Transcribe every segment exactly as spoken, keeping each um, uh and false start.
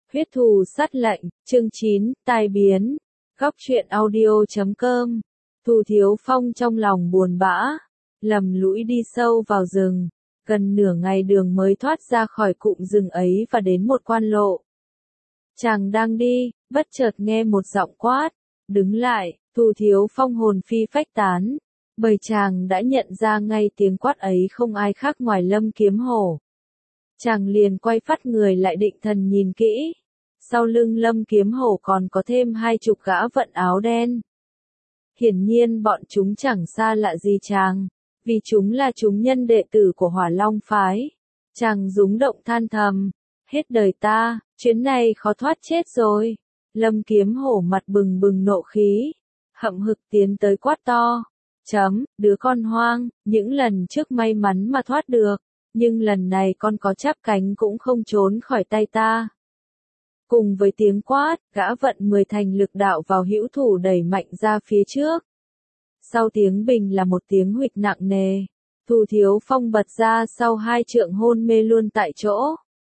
Huyết thù sát lệnh, chương chín, tai biến. Góc truyện audio chấm com. Thù Thiếu Phong trong lòng buồn bã, lầm lũi đi sâu vào rừng, gần nửa ngày đường mới thoát ra khỏi cụm rừng ấy và đến một quan lộ. Chàng đang đi, bất chợt nghe một giọng quát, đứng lại. Thù Thiếu Phong hồn phi phách tán, bởi chàng đã nhận ra ngay tiếng quát ấy không ai khác ngoài Lâm Kiếm Hổ. Chàng liền quay phắt người lại định thần nhìn kỹ. Sau lưng Lâm Kiếm Hổ còn có thêm hai chục gã vận áo đen. Hiển nhiên bọn chúng chẳng xa lạ gì chàng, vì chúng là chúng nhân đệ tử của Hỏa Long Phái. Chàng rúng động than thầm, hết đời ta, chuyến này khó thoát chết rồi. Lâm Kiếm Hổ mặt bừng bừng nộ khí, hậm hực tiến tới quát to. Chấm, đứa con hoang, những lần trước may mắn mà thoát được, nhưng lần này con có chắp cánh cũng không trốn khỏi tay ta. Cùng với tiếng quát, gã vận mười thành lực đạo vào hữu thủ đẩy mạnh ra phía trước. Sau tiếng bình là một tiếng huỵch nặng nề. Thù Thiếu Phong bật ra sau hai trượng hôn mê luôn tại chỗ.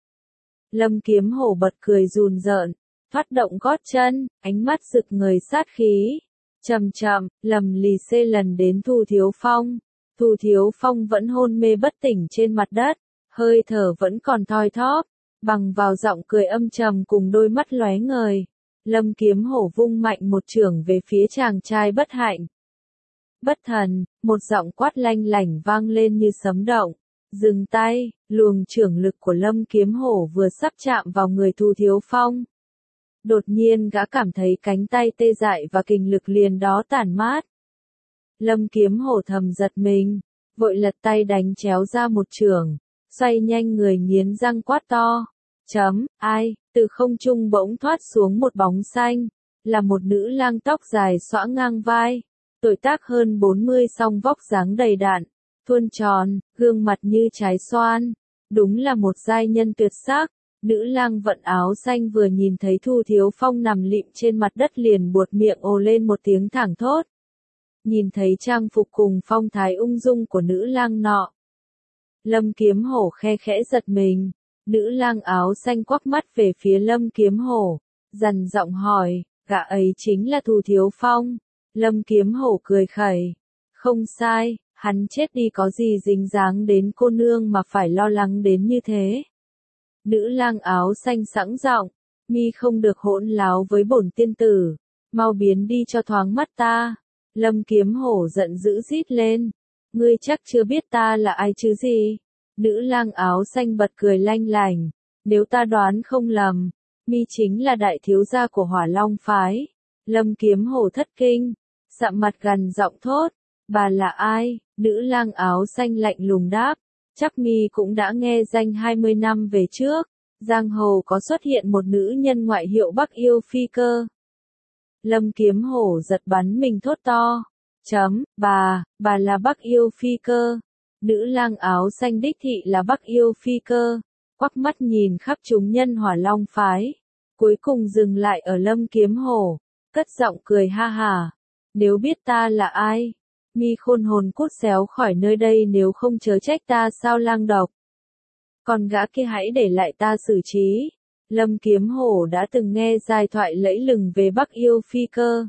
Lâm Kiếm Hổ bật cười rùn rợn, phát động gót chân, ánh mắt rực ngời sát khí. Chậm chậm, lầm lì xê lần đến Thù Thiếu Phong. Thù Thiếu Phong vẫn hôn mê bất tỉnh trên mặt đất, hơi thở vẫn còn thoi thóp. Bằng vào giọng cười âm trầm cùng đôi mắt lóe ngời, Lâm Kiếm Hổ vung mạnh một chưởng về phía chàng trai bất hạnh. Bất thần, một giọng quát lanh lảnh vang lên như sấm động. Dừng tay, luồng chưởng lực của Lâm Kiếm Hổ vừa sắp chạm vào người Thù Thiếu Phong. Đột nhiên gã cảm thấy cánh tay tê dại và kình lực liền đó tản mát. Lâm Kiếm Hổ thầm giật mình, vội lật tay đánh chéo ra một chưởng. Xoay nhanh người nghiến răng quát to. Chấm, ai, từ không trung bỗng thoát xuống một bóng xanh, là một nữ lang tóc dài xõa ngang vai, tuổi tác hơn bốn mươi song vóc dáng đầy đặn, thuôn tròn, gương mặt như trái xoan, đúng là một giai nhân tuyệt sắc. Nữ lang vận áo xanh vừa nhìn thấy Thù Thiếu Phong nằm lịm trên mặt đất liền buột miệng ồ lên một tiếng thảng thốt. Nhìn thấy trang phục cùng phong thái ung dung của nữ lang nọ, Lâm Kiếm Hổ khe khẽ giật mình. Nữ lang áo xanh quắc mắt về phía Lâm Kiếm Hổ, dằn giọng hỏi, gã ấy chính là Thù Thiếu Phong. Lâm Kiếm Hổ cười khẩy, không sai, hắn chết đi có gì dính dáng đến cô nương mà phải lo lắng đến như thế. Nữ lang áo xanh sẵn giọng, mi không được hỗn láo với bổn tiên tử, mau biến đi cho thoáng mắt ta. Lâm Kiếm Hổ giận dữ rít lên, ngươi chắc chưa biết ta là ai chứ gì. Nữ lang áo xanh bật cười lanh lảnh, nếu ta đoán không lầm, mi chính là đại thiếu gia của Hỏa Long Phái. Lâm Kiếm Hổ thất kinh, sạm mặt gằn giọng thốt, bà là ai? Nữ lang áo xanh lạnh lùng đáp, chắc mi cũng đã nghe danh hai mươi năm về trước, giang hồ có xuất hiện một nữ nhân ngoại hiệu Bắc Yêu Phi Cơ. Lâm Kiếm Hổ giật bắn mình thốt to, chấm, bà, bà là Bắc Yêu Phi Cơ. Nữ lang áo xanh đích thị là Bắc Yêu Phi Cơ, quắc mắt nhìn khắp chúng nhân Hỏa Long Phái, cuối cùng dừng lại ở Lâm Kiếm Hổ, cất giọng cười ha hà, nếu biết ta là ai, mi khôn hồn cút xéo khỏi nơi đây nếu không chớ trách ta sao lang độc. Còn gã kia hãy để lại ta xử trí. Lâm Kiếm Hổ đã từng nghe giai thoại lẫy lừng về Bắc Yêu Phi Cơ.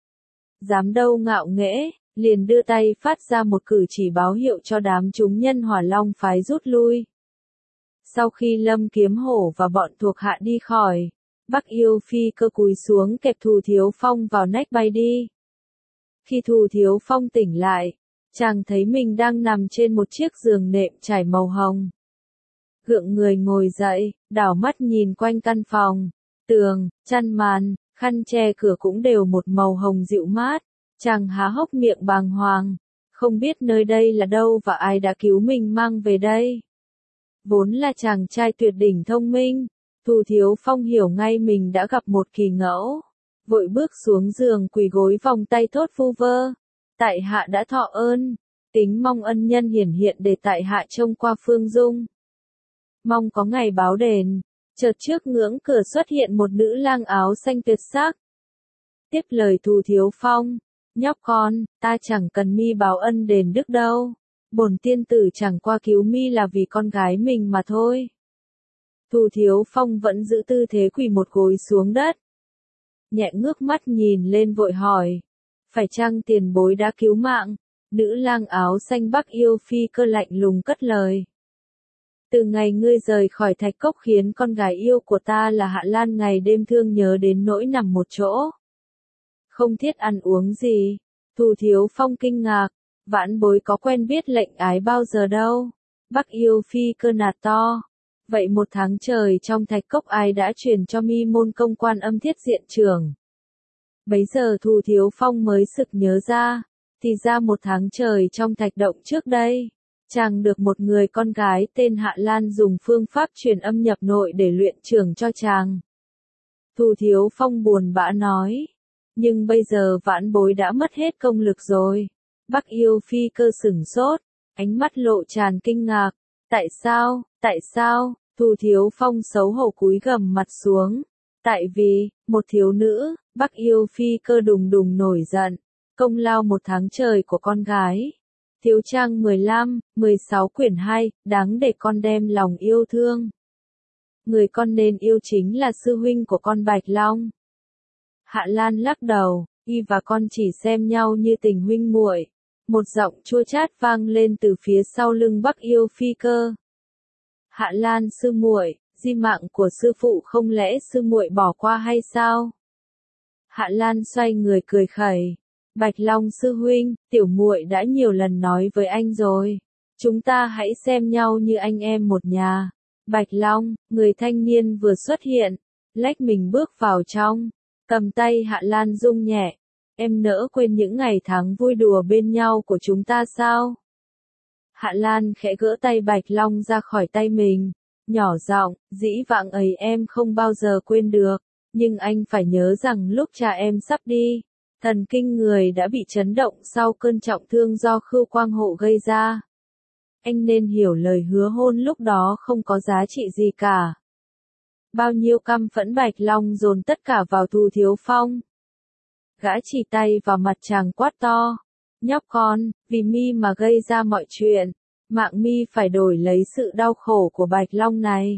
Dám đâu ngạo nghễ, liền đưa tay phát ra một cử chỉ báo hiệu cho đám chúng nhân Hỏa Long Phái rút lui. Sau khi Lâm Kiếm Hổ và bọn thuộc hạ đi khỏi, Bắc Yêu Phi Cơ cúi xuống kẹp Thù Thiếu Phong vào nách bay đi. Khi Thù Thiếu Phong tỉnh lại, chàng thấy mình đang nằm trên một chiếc giường nệm trải màu hồng. Gượng người ngồi dậy, đảo mắt nhìn quanh căn phòng, tường, chăn màn, khăn che cửa cũng đều một màu hồng dịu mát. Chàng há hốc miệng bàng hoàng, không biết nơi đây là đâu và ai đã cứu mình mang về đây. Vốn là chàng trai tuyệt đỉnh thông minh, Thù Thiếu Phong hiểu ngay mình đã gặp một kỳ ngẫu, vội bước xuống giường quỳ gối vòng tay thốt vu vơ. Tại hạ đã thọ ơn, tính mong ân nhân hiển hiện để tại hạ trông qua phương dung. Mong có ngày báo đền. Chợt trước ngưỡng cửa xuất hiện một nữ lang áo xanh tuyệt sắc. Tiếp lời Thù Thiếu Phong, nhóc con, ta chẳng cần mi báo ân đền đức đâu. Bổn tiên tử chẳng qua cứu mi là vì con gái mình mà thôi. Thu Thiếu Phong vẫn giữ tư thế quỳ một gối xuống đất. Nhẹ ngước mắt nhìn lên vội hỏi. Phải chăng tiền bối đã cứu mạng? Nữ lang áo xanh Bắc Yêu Phi Cơ lạnh lùng cất lời. Từ ngày ngươi rời khỏi thạch cốc khiến con gái yêu của ta là Hạ Lan ngày đêm thương nhớ đến nỗi nằm một chỗ. Không thiết ăn uống gì. Thu Thiếu Phong kinh ngạc. Vãn bối có quen biết lệnh ái bao giờ đâu. Bắc Yêu Phi Cơ nạt to. Vậy một tháng trời trong thạch cốc ai đã truyền cho mi môn công quan âm thiết diện trưởng? Bấy giờ Thu Thiếu Phong mới sực nhớ ra. Thì ra một tháng trời trong thạch động trước đây. Chàng được một người con gái tên Hạ Lan dùng phương pháp truyền âm nhập nội để luyện trưởng cho chàng. Thu Thiếu Phong buồn bã nói. Nhưng bây giờ vãn bối đã mất hết công lực rồi. Bắc Yêu Phi Cơ sửng sốt, ánh mắt lộ tràn kinh ngạc. Tại sao, tại sao? Thu Thiếu Phong xấu hổ cúi gằm mặt xuống. Tại vì, một thiếu nữ, Bắc Yêu Phi Cơ đùng đùng nổi giận. Công lao một tháng trời của con gái. Thiếu trang mười lăm, mười sáu quyển hai, đáng để con đem lòng yêu thương. Người con nên yêu chính là sư huynh của con Bạch Long. Hạ Lan lắc đầu, y và con chỉ xem nhau như tình huynh muội. Một giọng chua chát vang lên từ phía sau lưng Bắc Yêu Phi Cơ. Hạ Lan sư muội, di mạng của sư phụ không lẽ sư muội bỏ qua hay sao? Hạ Lan xoay người cười khẩy. Bạch Long sư huynh, tiểu muội đã nhiều lần nói với anh rồi. Chúng ta hãy xem nhau như anh em một nhà. Bạch Long, người thanh niên vừa xuất hiện, lách mình bước vào trong, cầm tay Hạ Lan rung nhẹ. Em nỡ quên những ngày tháng vui đùa bên nhau của chúng ta sao? Hạ Lan khẽ gỡ tay Bạch Long ra khỏi tay mình, nhỏ giọng, dĩ vãng ấy em không bao giờ quên được, nhưng anh phải nhớ rằng lúc cha em sắp đi, thần kinh người đã bị chấn động sau cơn trọng thương do Khưu Quang Hộ gây ra. Anh nên hiểu lời hứa hôn lúc đó không có giá trị gì cả. Bao nhiêu căm phẫn Bạch Long dồn tất cả vào Thu Thiếu Phong. Gã chỉ tay vào mặt chàng quát to. Nhóc con, vì mi mà gây ra mọi chuyện, mạng mi phải đổi lấy sự đau khổ của Bạch Long này.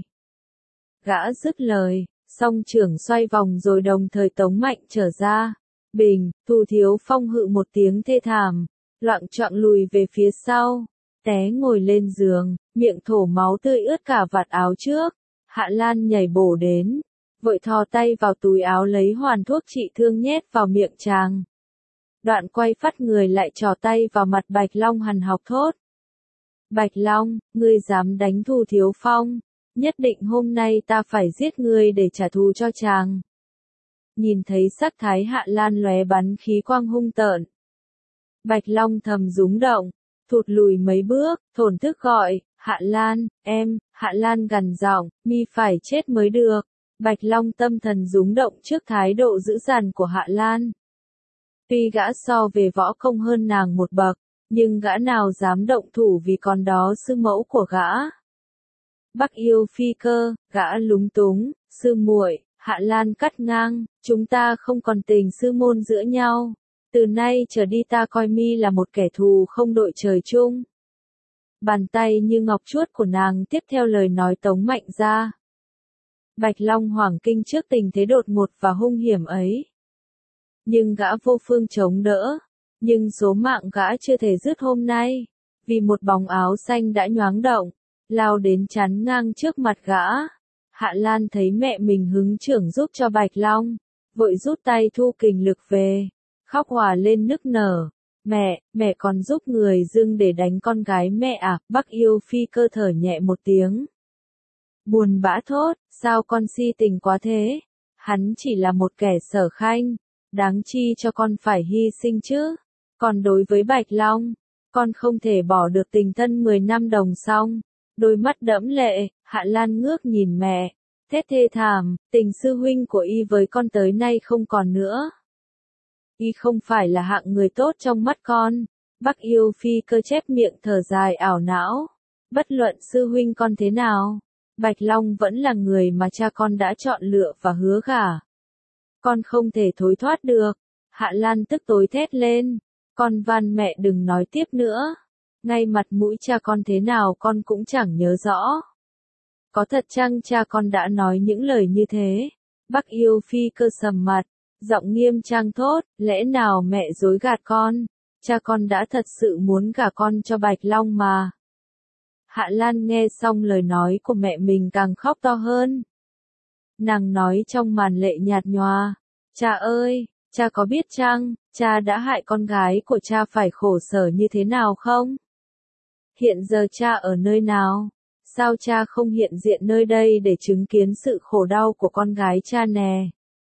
Gã dứt lời, song trưởng xoay vòng rồi đồng thời tống mạnh trở ra. Bình, Thu Thiếu Phong hự một tiếng thê thảm, loạng choạng lùi về phía sau, té ngồi lên giường, miệng thổ máu tươi ướt cả vạt áo trước. Hạ Lan nhảy bổ đến, vội thò tay vào túi áo lấy hoàn thuốc trị thương nhét vào miệng chàng. Đoạn quay phát người lại trò tay vào mặt Bạch Long hằn học thốt. Bạch Long, ngươi dám đánh Thu Thiếu Phong, nhất định hôm nay ta phải giết ngươi để trả thù cho chàng. Nhìn thấy sắc thái Hạ Lan lóe bắn khí quang hung tợn. Bạch Long thầm rúng động, thụt lùi mấy bước, thổn thức gọi, Hạ Lan, em, Hạ Lan gằn giọng, mi phải chết mới được. Bạch Long tâm thần rúng động trước thái độ dữ dằn của Hạ Lan. Tuy gã so về võ công hơn nàng một bậc, nhưng gã nào dám động thủ vì con đó sư mẫu của gã. Bắc Yêu Phi Cơ, gã lúng túng, sư muội, Hạ Lan cắt ngang, chúng ta không còn tình sư môn giữa nhau. Từ nay trở đi ta coi mi là một kẻ thù không đội trời chung. Bàn tay như ngọc chuốt của nàng tiếp theo lời nói tống mạnh ra. Bạch Long hoảng kinh trước tình thế đột ngột và hung hiểm ấy. Nhưng gã vô phương chống đỡ. Nhưng số mạng gã chưa thể dứt hôm nay. Vì một bóng áo xanh đã nhoáng động, lao đến chắn ngang trước mặt gã. Hạ Lan thấy mẹ mình hứng trưởng giúp cho Bạch Long, vội rút tay thu kình lực về, khóc hòa lên nức nở. Mẹ, mẹ còn giúp người dưng để đánh con gái mẹ à? Bắc Yêu Phi Cơ thở nhẹ một tiếng. Buồn bã thốt, sao con si tình quá thế? Hắn chỉ là một kẻ sở khanh, đáng chi cho con phải hy sinh chứ? Còn đối với Bạch Long, con không thể bỏ được tình thân mười năm đồng song. Đôi mắt đẫm lệ, Hạ Lan ngước nhìn mẹ, thét thê thảm, tình sư huynh của y với con tới nay không còn nữa. Y không phải là hạng người tốt trong mắt con. Bắc Yêu Phi Cơ chép miệng thở dài ảo não. Bất luận sư huynh con thế nào, Bạch Long vẫn là người mà cha con đã chọn lựa và hứa gả. Con không thể thối thoát được. Hạ Lan tức tối thét lên. Con van mẹ đừng nói tiếp nữa. Ngay mặt mũi cha con thế nào con cũng chẳng nhớ rõ. Có thật chăng cha con đã nói những lời như thế? Bắc Yêu Phi Cơ sầm mặt, giọng nghiêm trang thốt, lẽ nào mẹ dối gạt con? Cha con đã thật sự muốn gả con cho Bạch Long mà. Hạ Lan nghe xong lời nói của mẹ mình càng khóc to hơn. Nàng nói trong màn lệ nhạt nhòa, cha ơi, cha có biết chăng, cha đã hại con gái của cha phải khổ sở như thế nào không? Hiện giờ cha ở nơi nào? Sao cha không hiện diện nơi đây để chứng kiến sự khổ đau của con gái cha nè?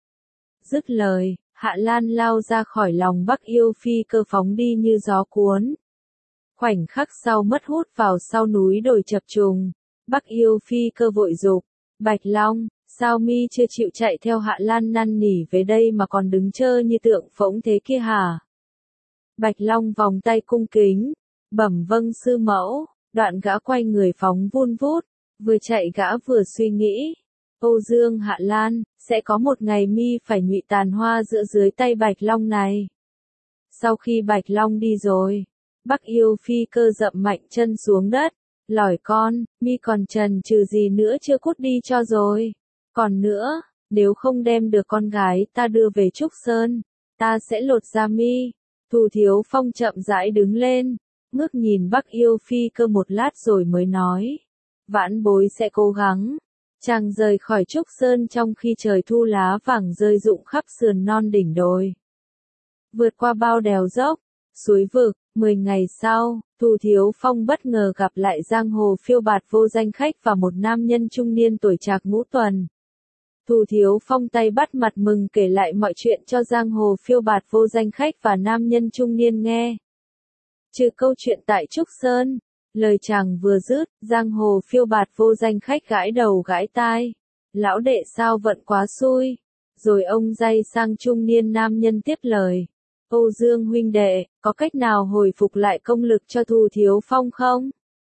Dứt lời, Hạ Lan lao ra khỏi lòng Bắc Yêu Phi Cơ phóng đi như gió cuốn. Khoảnh khắc sau mất hút vào sau núi đồi chập trùng, Bắc Yêu Phi Cơ vội dục, Bạch Long, sao mi chưa chịu chạy theo Hạ Lan năn nỉ về đây mà còn đứng chơ như tượng phỗng thế kia hả? Bạch Long vòng tay cung kính, bẩm vâng sư mẫu, đoạn gã quay người phóng vun vút, vừa chạy gã vừa suy nghĩ. Âu Dương Hạ Lan, sẽ có một ngày mi phải nhụy tàn hoa giữa dưới tay Bạch Long này. Sau khi Bạch Long đi rồi, Bắc Yêu Phi Cơ dậm mạnh chân xuống đất, lỏi con, mi còn chần chừ gì nữa chưa cút đi cho rồi. Còn nữa, nếu không đem được con gái ta đưa về Trúc Sơn, ta sẽ lột da mi. Thù Thiếu Phong chậm rãi đứng lên, ngước nhìn Bắc Yêu Phi Cơ một lát rồi mới nói. Vãn bối sẽ cố gắng. Chàng rời khỏi Trúc Sơn trong khi trời thu lá vàng rơi rụng khắp sườn non đỉnh đồi. Vượt qua bao đèo dốc, suối vực, mười ngày sau, Thù Thiếu Phong bất ngờ gặp lại giang hồ phiêu bạt vô danh khách và một nam nhân trung niên tuổi trạc ngũ tuần. Thù Thiếu Phong tay bắt mặt mừng kể lại mọi chuyện cho giang hồ phiêu bạt vô danh khách và nam nhân trung niên nghe. Trừ câu chuyện tại Trúc Sơn, lời chàng vừa dứt, giang hồ phiêu bạt vô danh khách gãi đầu gãi tai. Lão đệ sao vận quá xui. Rồi ông day sang trung niên nam nhân tiếp lời. Âu Dương huynh đệ, có cách nào hồi phục lại công lực cho Thù Thiếu Phong không?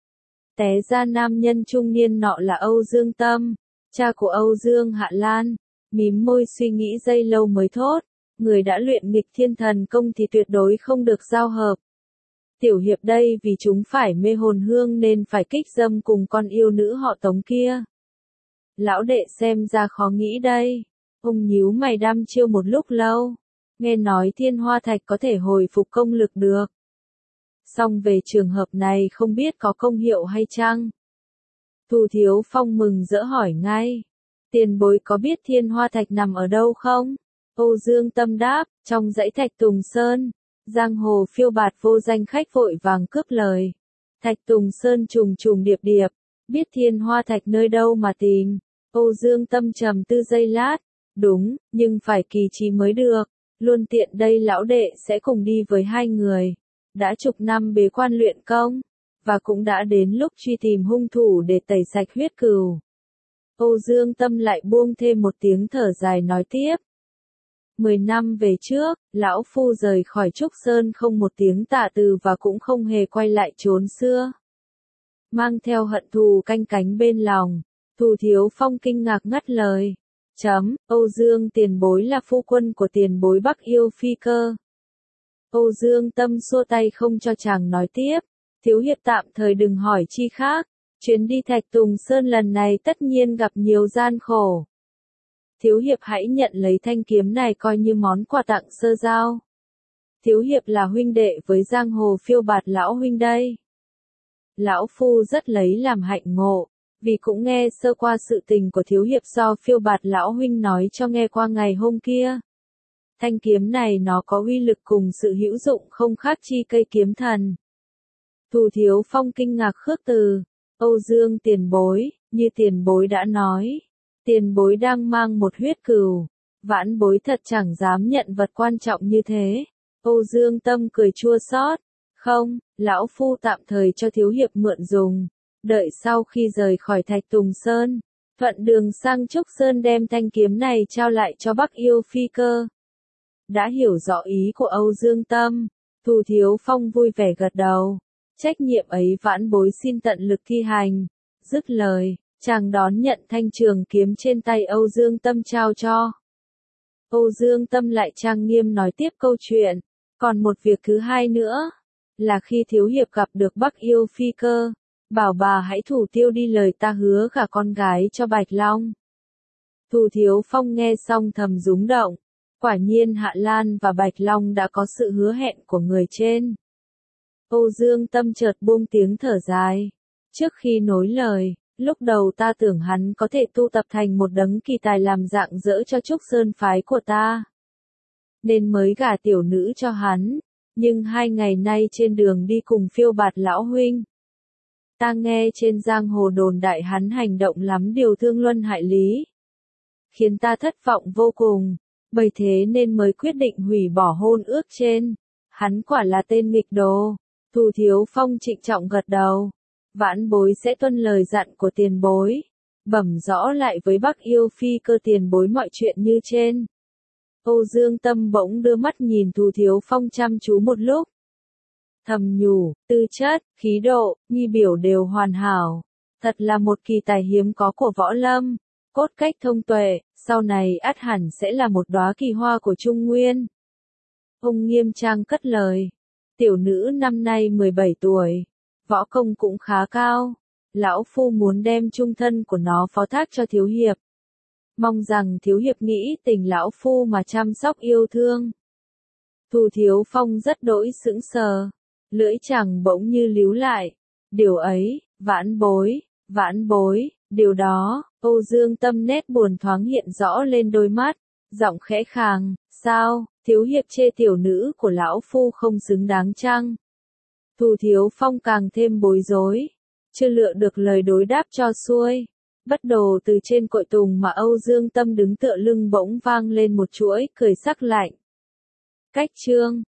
Té ra nam nhân trung niên nọ là Âu Dương Tâm, cha của Âu Dương Hạ Lan. Mím môi suy nghĩ giây lâu mới thốt. Người đã luyện nghịch thiên thần công thì tuyệt đối không được giao hợp. Tiểu hiệp đây vì chúng phải mê hồn hương nên phải kích dâm cùng con yêu nữ họ Tống kia. Lão đệ xem ra khó nghĩ đây. Ông nhíu mày đăm chiêu một lúc lâu. Nghe nói thiên hoa thạch có thể hồi phục công lực được. Song về trường hợp này không biết có công hiệu hay chăng? Thù Thiếu Phong mừng rỡ hỏi ngay. Tiền bối có biết thiên hoa thạch nằm ở đâu không? Âu Dương Tâm đáp, trong dãy Thạch Tùng Sơn. Giang hồ phiêu bạt vô danh khách vội vàng cướp lời. Thạch Tùng Sơn trùng trùng điệp điệp, biết thiên hoa thạch nơi đâu mà tìm. Âu Dương Tâm trầm tư giây lát, đúng, nhưng phải kỳ trí mới được. Luôn tiện đây lão đệ sẽ cùng đi với hai người. Đã chục năm bế quan luyện công, và cũng đã đến lúc truy tìm hung thủ để tẩy sạch huyết cừu. Âu Dương Tâm lại buông thêm một tiếng thở dài nói tiếp. Mười năm về trước, lão phu rời khỏi Trúc Sơn không một tiếng tạ từ và cũng không hề quay lại chốn xưa. Mang theo hận thù canh cánh bên lòng, Thù Thiếu Phong kinh ngạc ngắt lời. Chấm, Âu Dương tiền bối là phu quân của tiền bối Bắc Yêu Phi Cơ. Âu Dương Tâm xua tay không cho chàng nói tiếp. Thiếu hiệp tạm thời đừng hỏi chi khác. Chuyến đi Thạch Tùng Sơn lần này tất nhiên gặp nhiều gian khổ. Thiếu hiệp hãy nhận lấy thanh kiếm này coi như món quà tặng sơ giao. Thiếu hiệp là huynh đệ với giang hồ phiêu bạt lão huynh đây. Lão phu rất lấy làm hạnh ngộ, vì cũng nghe sơ qua sự tình của thiếu hiệp do phiêu bạt lão huynh nói cho nghe qua ngày hôm kia. Thanh kiếm này nó có uy lực cùng sự hữu dụng không khác chi cây kiếm thần. Thù Thiếu Phong kinh ngạc khước từ. Âu Dương tiền bối, như tiền bối đã nói. Tiền bối đang mang một huyết cừu. Vãn bối thật chẳng dám nhận vật quan trọng như thế. Âu Dương Tâm cười chua xót. Không, lão phu tạm thời cho thiếu hiệp mượn dùng. Đợi sau khi rời khỏi Thạch Tùng Sơn, thuận đường sang Trúc Sơn đem thanh kiếm này trao lại cho Bắc Yêu Phi Cơ. Đã hiểu rõ ý của Âu Dương Tâm, Thù Thiếu Phong vui vẻ gật đầu. Trách nhiệm ấy vãn bối xin tận lực thi hành. Dứt lời, chàng đón nhận thanh trường kiếm trên tay Âu Dương Tâm trao cho. Âu Dương Tâm lại trang nghiêm nói tiếp câu chuyện. Còn một việc thứ hai nữa, là khi thiếu hiệp gặp được Bắc Yêu Phi Cơ, Bảo bà hãy thủ tiêu đi lời ta hứa gả con gái cho Bạch Long. Thu Thiếu Phong nghe xong thầm rúng động. Quả nhiên Hạ Lan và Bạch Long đã có sự hứa hẹn của người trên. Âu Dương Tâm chợt buông tiếng thở dài. Trước khi nối lời, lúc đầu ta tưởng hắn có thể tu tập thành một đấng kỳ tài làm rạng rỡ cho Trúc Sơn phái của ta, nên mới gả tiểu nữ cho hắn. Nhưng hai ngày nay trên đường đi cùng Phiêu Bạt lão huynh, ta nghe trên giang hồ đồn đại hắn hành động lắm điều thương luân hại lý, khiến ta thất vọng vô cùng, bởi thế nên mới quyết định hủy bỏ hôn ước trên. Hắn quả là tên nghịch đồ. Thu Thiếu Phong trịnh trọng gật đầu. Vãn bối sẽ tuân lời dặn của tiền bối, bẩm rõ lại với Bắc Yêu Phi Cơ tiền bối mọi chuyện như trên. Âu Dương Tâm bỗng đưa mắt nhìn Thu Thiếu Phong chăm chú một lúc. Thầm nhủ, tư chất, khí độ, nghi biểu đều hoàn hảo. Thật là một kỳ tài hiếm có của võ lâm. Cốt cách thông tuệ, sau này ắt hẳn sẽ là một đóa kỳ hoa của Trung Nguyên. Ông nghiêm trang cất lời. Tiểu nữ năm nay mười bảy tuổi. Võ công cũng khá cao. Lão Phu muốn đem chung thân của nó phó thác cho Thiếu Hiệp. Mong rằng Thiếu Hiệp nghĩ tình Lão Phu mà chăm sóc yêu thương. Thu Thiếu Phong rất đỗi sững sờ. Lưỡi chàng bỗng như líu lại. Điều ấy, vãn bối, vãn bối, điều đó. Âu Dương Tâm nét buồn thoáng hiện rõ lên đôi mắt. Giọng khẽ khàng, sao, Thiếu Hiệp chê tiểu nữ của Lão Phu không xứng đáng chăng? Thu Thiếu Phong càng thêm bối rối. Chưa lựa được lời đối đáp cho xuôi. Bất đồ từ trên cội tùng mà Âu Dương Tâm đứng tựa lưng bỗng vang lên một chuỗi cười sắc lạnh. Cách chương